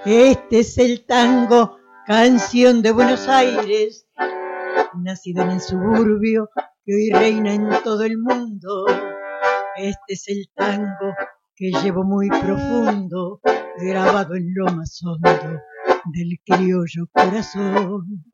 Este es el tango, canción de Buenos Aires, nacida en el suburbio que hoy reina en todo el mundo. Este es el tango que llevo muy profundo, grabado en lo más hondo del criollo corazón.